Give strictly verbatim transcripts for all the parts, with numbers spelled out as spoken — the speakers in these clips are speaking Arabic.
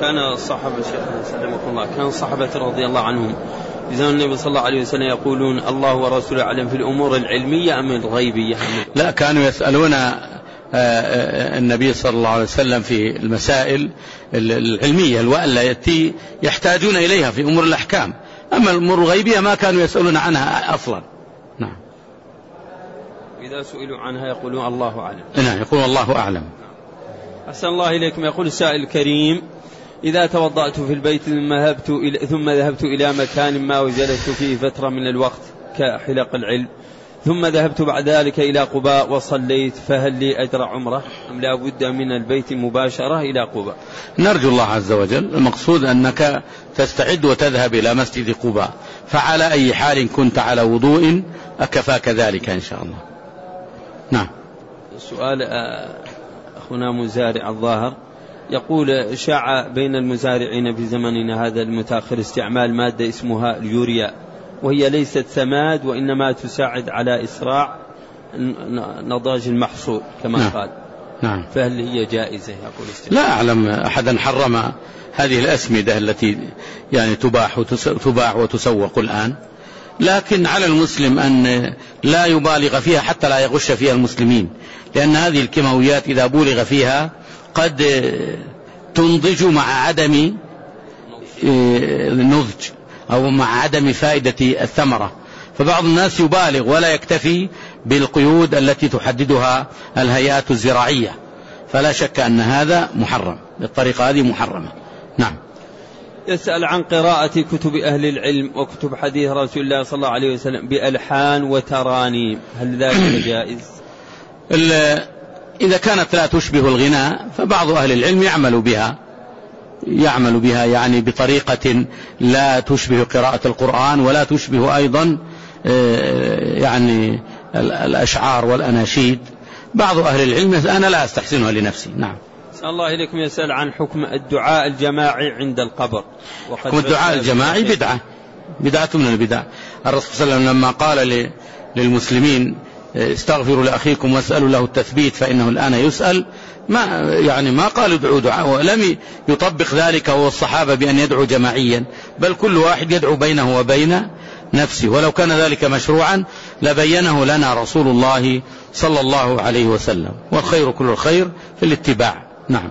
كان الصحابة شيخنا سلمكم الله كان الصحابة رضي الله عنهم في زمن النبي صلى الله عليه وسلم يقولون الله ورسوله أعلم في الأمور العلمية أم الغيبية؟ لا، كانوا يسألون النبي صلى الله عليه وسلم في المسائل العلمية التي يحتاجون إليها في أمور الأحكام، أما الأمور الغيبية ما كانوا يسألون عنها أصلا. نعم. إذا سئلوا عنها يقولون الله أعلم. نعم، يقول الله أعلم. أحسن الله إليكم. يقول السائل الكريم: إذا توضأت في البيت ثم ذهبت إلى, ثم ذهبت إلى مكان ما وجلست فيه فترة من الوقت كحلق العلم، ثم ذهبت بعد ذلك إلى قباء وصليت، فهل لي أجر عمرة أم لا بد من البيت مباشرة إلى قباء؟ نرجو الله عز وجل. المقصود أنك تستعد وتذهب إلى مسجد قباء، فعلى أي حال كنت على وضوء أكفاك ذلك إن شاء الله. نعم. سؤال أخونا مزارع الظاهر يقول: شاع بين المزارعين في زمننا هذا المتأخر استعمال مادة اسمها اليوريا، وهي ليست سماد وإنما تساعد على إسراع نضاج المحصول كما نعم. قال. نعم. فهل هي جائزة؟ يقول استعمال. لا أعلم أحدا حرم هذه الأسمدة التي يعني تباح وتباع وتسوق الآن، لكن على المسلم أن لا يبالغ فيها حتى لا يغش فيها المسلمين، لأن هذه الكيماويات إذا بولغ فيها قد تنضج مع عدم النضج أو مع عدم فائدة الثمرة، فبعض الناس يبالغ ولا يكتفي بالقيود التي تحددها الهيئات الزراعية، فلا شك أن هذا محرم، بالطريقة هذه محرمة. نعم. يسأل عن قراءة كتب أهل العلم وكتب حديث رسول الله صلى الله عليه وسلم بألحان وترانيم، هل ذلك جائز؟ إذا كانت لا تشبه الغناء فبعض أهل العلم يعمل بها يعمل بها يعني بطريقة لا تشبه قراءة القرآن ولا تشبه أيضا يعني الأشعار والأناشيد. بعض أهل العلم أنا لا أستحسنها لنفسي. نعم. صلى الله إليكم. يسأل عن حكم الدعاء الجماعي عند القبر. حكم الدعاء الجماعي بدعة بدعة من البدع. الرسول صلى الله عليه وسلم لما قال للمسلمين: استغفروا لأخيكم واسألوا له التثبيت فإنه الآن يسأل، ما يعني ما قال ادعوا دعاء، ولم يطبق ذلك هو الصحابة بأن يدعو جماعيا، بل كل واحد يدعو بينه وبين نفسه، ولو كان ذلك مشروعا لبينه لنا رسول الله صلى الله عليه وسلم، والخير كل الخير في الاتباع. نعم.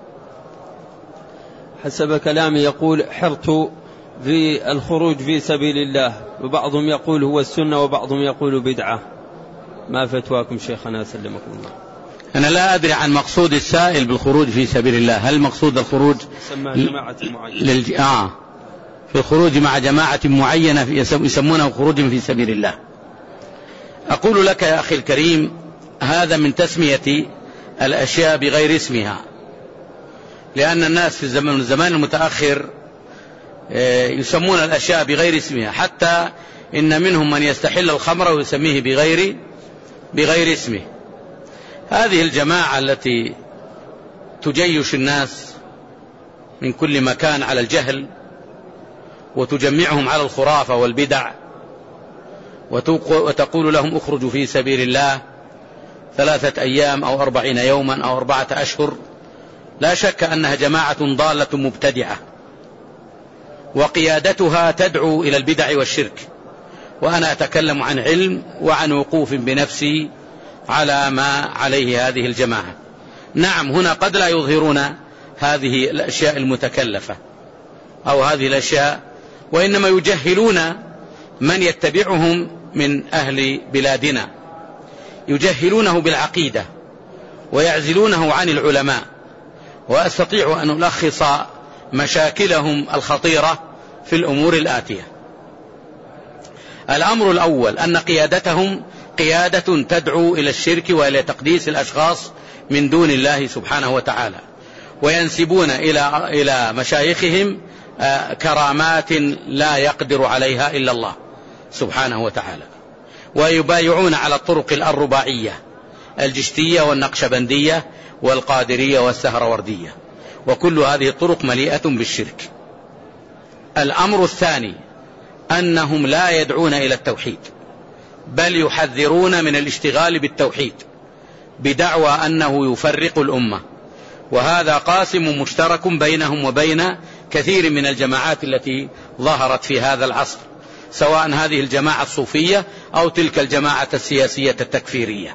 حسب كلامي يقول: حرت في الخروج في سبيل الله، وبعضهم يقول هو السنة وبعضهم يقول بدعة، ما فتواكم شيخنا سلمكم الله؟ أنا لا أدري عن مقصود السائل بالخروج في سبيل الله، هل مقصود الخروج جماعة معينة للج... آه في الخروج مع جماعة معينة يسمونه خروج في سبيل الله؟ أقول لك يا أخي الكريم، هذا من تسمية الأشياء بغير اسمها، لأن الناس في الزمن الزمان المتأخر يسمون الأشياء بغير اسمها، حتى إن منهم من يستحل الخمر ويسميه بغير بغير اسمه. هذه الجماعة التي تجيش الناس من كل مكان على الجهل وتجمعهم على الخرافة والبدع وتقول لهم اخرجوا في سبيل الله ثلاثة أيام أو أربعين يوما أو أربعة أشهر، لا شك أنها جماعة ضالة مبتدعة، وقيادتها تدعو إلى البدع والشرك، وأنا أتكلم عن علم وعن وقوف بنفسي على ما عليه هذه الجماعة. نعم، هنا قد لا يظهرون هذه الأشياء المتكلفة أو هذه الأشياء، وإنما يجهلون من يتبعهم من أهل بلادنا، يجهلونه بالعقيدة ويعزلونه عن العلماء. وأستطيع أن ألخص مشاكلهم الخطيرة في الأمور الآتية. الأمر الأول أن قيادتهم قيادة تدعو إلى الشرك وإلى تقديس الأشخاص من دون الله سبحانه وتعالى، وينسبون إلى إلى مشايخهم كرامات لا يقدر عليها إلا الله سبحانه وتعالى، ويبايعون على الطرق الرباعية الجشتية والنقشبندية والقادرية والسهروردية، وكل هذه الطرق مليئة بالشرك. الأمر الثاني أنهم لا يدعون إلى التوحيد، بل يحذرون من الاشتغال بالتوحيد بدعوى أنه يفرق الأمة وهذا قاسم مشترك بينهم وبين كثير من الجماعات التي ظهرت في هذا العصر، سواء هذه الجماعة الصوفية أو تلك الجماعة السياسية التكفيرية.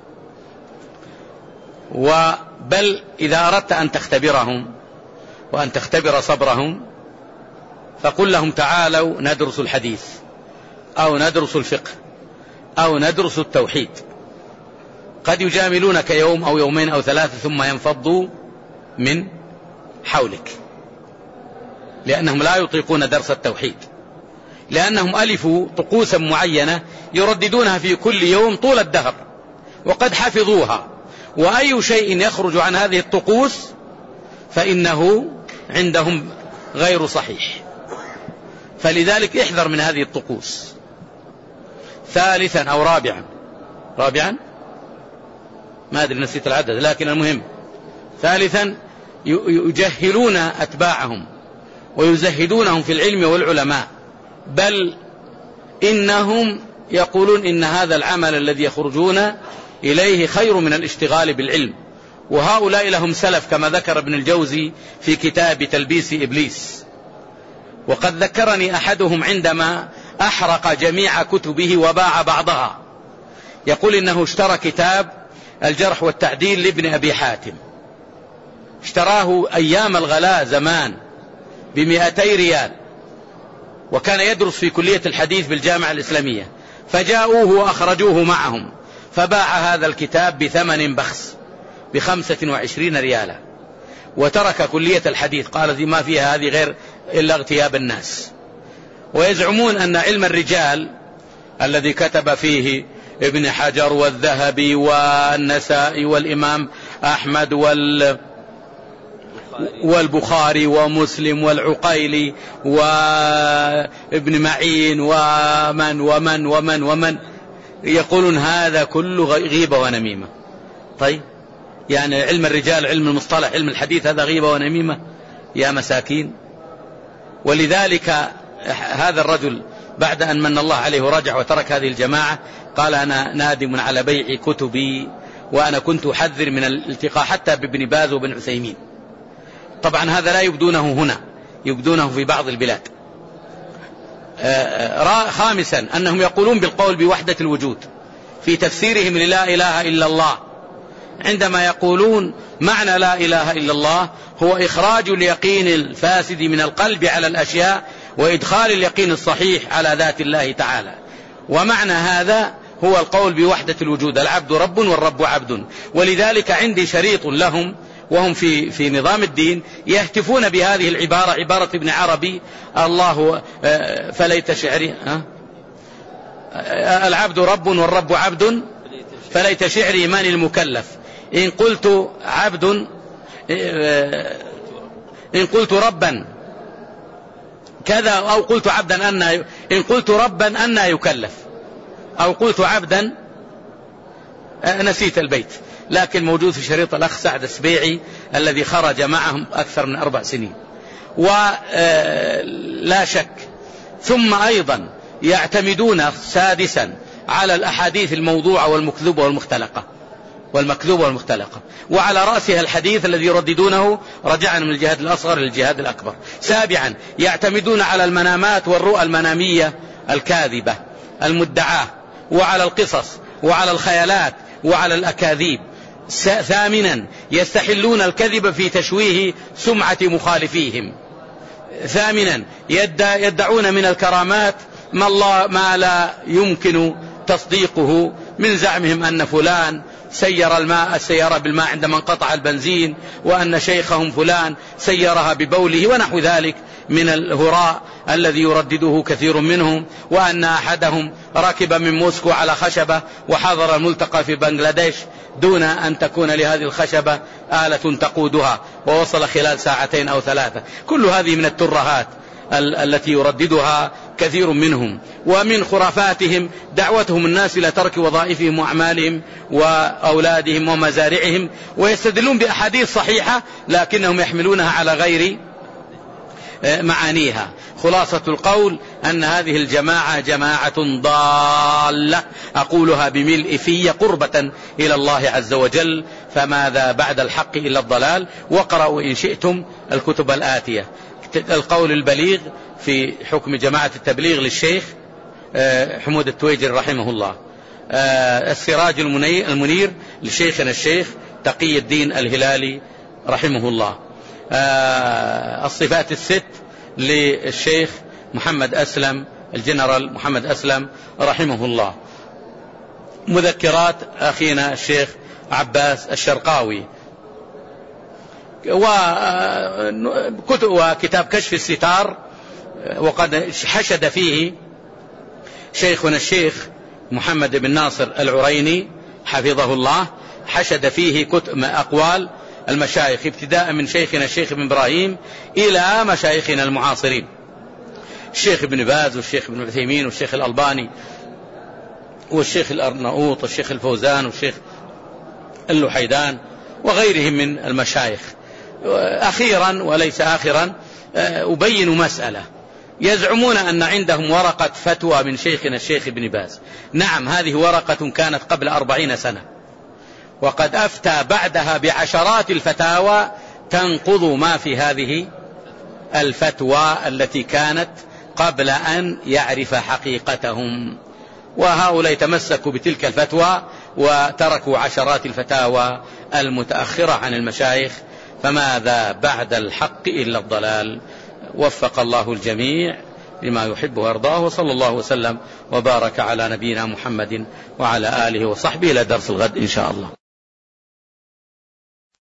وبل إذا أردت أن تختبرهم وأن تختبر صبرهم فقل لهم تعالوا ندرس الحديث أو ندرس الفقه أو ندرس التوحيد، قد يجاملونك يوم أو يومين أو ثلاثة ثم ينفضوا من حولك، لأنهم لا يطيقون درس التوحيد، لأنهم ألفوا طقوسا معينة يرددونها في كل يوم طول الدهر وقد حفظوها، وأي شيء يخرج عن هذه الطقوس فإنه عندهم غير صحيح. فلذلك احذر من هذه الطقوس. ثالثا أو رابعا رابعا ما أدري نسيت العدد، لكن المهم ثالثا يجهلون أتباعهم ويزهدونهم في العلم والعلماء، بل إنهم يقولون إن هذا العمل الذي يخرجون إليه خير من الاشتغال بالعلم. وهؤلاء لهم سلف كما ذكر ابن الجوزي في كتاب تلبيس إبليس. وقد ذكرني أحدهم عندما أحرق جميع كتبه وباع بعضها، يقول إنه اشترى كتاب الجرح والتعديل لابن أبي حاتم، اشتراه أيام الغلاء زمان بمئتي ريال، وكان يدرس في كلية الحديث بالجامعة الإسلامية، فجاءوه وأخرجوه معهم فباع هذا الكتاب بثمن بخس بخمسة وعشرين ريالا، وترك كلية الحديث، قال ما فيها هذه غير إلا اغتياب الناس. ويزعمون أن علم الرجال الذي كتب فيه ابن حجر والذهبي والنسائي والإمام أحمد وال والبخاري ومسلم والعقيلي وابن معين ومن ومن ومن ومن يقولون هذا كله غيبة ونميمة. طيب يعني علم الرجال، علم المصطلح، علم الحديث، هذا غيبة ونميمة يا مساكين. ولذلك هذا الرجل بعد أن من الله عليه ورجع وترك هذه الجماعة قال أنا نادم على بيع كتبي، وأنا كنت أحذر من الالتقاء حتى بابن باز وابن عثيمين. طبعا هذا لا يبدونه هنا، يبدونه في بعض البلاد. خامسا أنهم يقولون بالقول بوحدة الوجود في تفسيرهم للا إله إلا الله، عندما يقولون معنى لا إله إلا الله هو إخراج اليقين الفاسد من القلب على الأشياء وإدخال اليقين الصحيح على ذات الله تعالى. ومعنى هذا هو القول بوحدة الوجود، العبد رب والرب عبد. ولذلك عندي شريط لهم وهم في في نظام الدين يهتفون بهذه العبارة، عبارة ابن عربي الله فليت شعري العبد رب والرب عبد فليت شعري من المكلف، إن قلت عبد إن قلت ربا كذا أو قلت عبدا أن إن قلت ربا أن يكلف أو قلت عبدا، نسيت البيت، لكن موجود في شريط الأخ سعد السبيعي الذي خرج معهم أكثر من أربع سنين. ولا شك ثم أيضا يعتمدون سادسا على الأحاديث الموضوعة والمكذوبة والمختلقة والمكذوبة والمختلقة، وعلى رأسها الحديث الذي يرددونه رجعنا من الجهاد الأصغر للجهاد الأكبر. سابعا يعتمدون على المنامات والرؤى المنامية الكاذبة المدعاة، وعلى القصص وعلى الخيالات وعلى الأكاذيب. ثامنا يستحلون الكذب في تشويه سمعة مخالفيهم. ثامنا يدعون من الكرامات ما, الله ما لا يمكن تصديقه، من زعمهم أن فلان سير الماء السيارة بالماء عندما انقطع البنزين، وأن شيخهم فلان سيرها ببوله ونحو ذلك من الهراء الذي يردده كثير منهم، وأن أحدهم ركب من موسكو على خشبة وحضر الملتقى في بنغلاديش دون أن تكون لهذه الخشبة آلة تقودها، ووصل خلال ساعتين أو ثلاثة. كل هذه من الترهات التي يرددها كثير منهم. ومن خرافاتهم دعوتهم الناس إلى ترك وظائفهم وأعمالهم وأولادهم ومزارعهم، ويستدلون بأحاديث صحيحة لكنهم يحملونها على غير معانيها. خلاصة القول أن هذه الجماعة جماعة ضالة، أقولها بملء في قربة إلى الله عز وجل، فماذا بعد الحق إلا الضلال. وقرأوا إن شئتم الكتب الآتية: القول البليغ في حكم جماعة التبليغ للشيخ حمود التويجري رحمه الله، السراج المنير لشيخنا الشيخ تقي الدين الهلالي رحمه الله، الصفات الست للشيخ محمد أسلم الجنرال محمد أسلم رحمه الله، مذكرات أخينا الشيخ عباس الشرقاوي، وكتاب كشف الستار، وقد حشد فيه شيخنا الشيخ محمد بن ناصر العريني حفظه الله، حشد فيه كتب أقوال المشايخ ابتداء من شيخنا الشيخ ابن إبراهيم إلى مشايخنا المعاصرين، الشيخ ابن باز والشيخ ابن عثيمين والشيخ الألباني والشيخ الأرناؤوط والشيخ الفوزان والشيخ اللحيدان وغيرهم من المشايخ. أخيرا وليس آخرا أبين مسألة: يزعمون أن عندهم ورقة فتوى من شيخنا الشيخ ابن باز. نعم، هذه ورقة كانت قبل أربعين سنة، وقد أفتى بعدها بعشرات الفتاوى تنقض ما في هذه الفتوى التي كانت قبل أن يعرف حقيقتهم، وهؤلاء تمسكوا بتلك الفتوى وتركوا عشرات الفتاوى المتأخرة عن المشايخ، فماذا بعد الحق إلا الضلال. وفق الله الجميع لما يحب ويرضاه، وصلى الله وسلم وبارك على نبينا محمد وعلى آله وصحبه إلى درس الغد إن شاء الله.